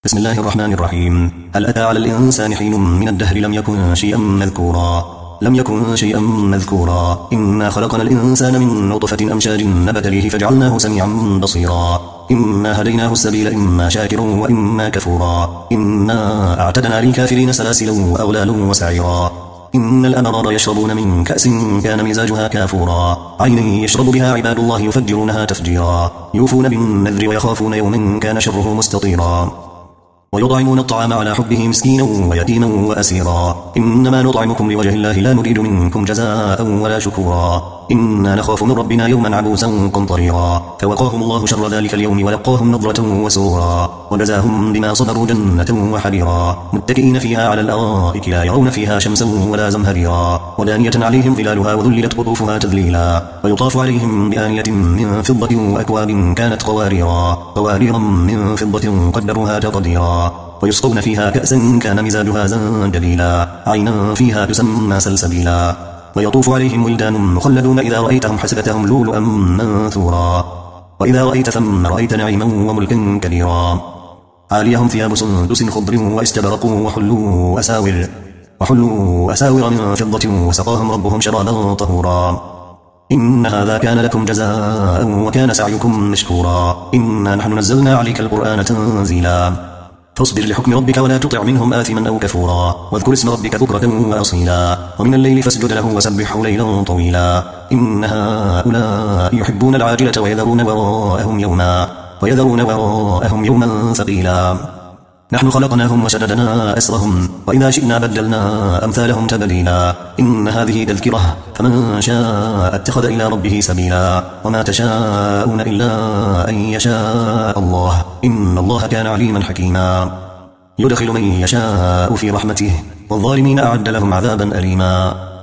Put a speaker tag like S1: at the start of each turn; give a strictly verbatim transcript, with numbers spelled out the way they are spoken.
S1: بسم الله الرحمن الرحيم. هل أتى على الإنسان حين من الدهر لم يكن شيئا مذكورا لم يكن شيئا مذكورا إنا خلقنا الإنسان من نطفة أمشاج نبتليه فجعلناه سميعا بصيرا إنا هديناه السبيل إما شاكرا وإما كفورا إنا أعتدنا للكافرين سلاسلا وأغلالا وسعيرا إن الأبرار يشربون من كأس كان مزاجها كافورا عينا يشرب بها عباد الله يفجرونها تفجيرا يوفون بالنذر ويخافون يوما كان شره مستطيرا ويطعمون الطعام على حبه مسكينا ويتيما وأسيرا إنما نطعمكم لوجه الله لا نريد منكم جزاء ولا شكورا إنا نخاف من ربنا يوما عبوسا قمطريرا فوقاهم الله شر ذلك اليوم ولقاهم نضرة وسرورا وجزاهم بما صبروا جنة وحريرا متكئين فيها على الأرائك لا يرون فيها شمسا ولا زمهريرا ودانية عليهم ظلالها وذللت قطوفها تذليلا ويطاف عليهم بآنية من فضة وأكواب كانت قواريرا قواريرا من فضة قدروها تقديرا ويسقون فيها كأسا كان مزاجها زنجبيلا عينا فيها تسمى سلسبيلا ويطوف عليهم ولدان مخلدون إذا رأيتهم حسبتهم لؤلؤا منثورا وإذا رأيت ثم رأيت نعيما وملكا كبيرا عاليهم ثياب سندس خضر واستبرق وحلوا أساور وحلوا أساور من فضة وسقاهم ربهم شرابا طهورا إن هذا كان لكم جزاء وكان سعيكم مشكورا إنا نحن نزلنا عليك القرآن تنزيلا فاصبر لحكم ربك ولا تطع منهم آثما أو كفورا واذكر اسم ربك بكرة وأصيلا ومن الليل فاسجد له وسبحه ليلا طويلا إن هؤلاء يحبون العاجلة ويذرون وراءهم يوما ويذرون وراءهم يوما ثقيلا نحن خلقناهم وشددنا أسرهم وإذا شئنا بدلنا أمثالهم تبديلا إن هذه تذكرة فمن شاء اتخذ إلى ربه سبيلا وما تشاءون إلا أن يشاء الله إن الله كان عليما حكيما يدخل من يشاء في رحمته والظالمين أعد لهم عذابا أليما.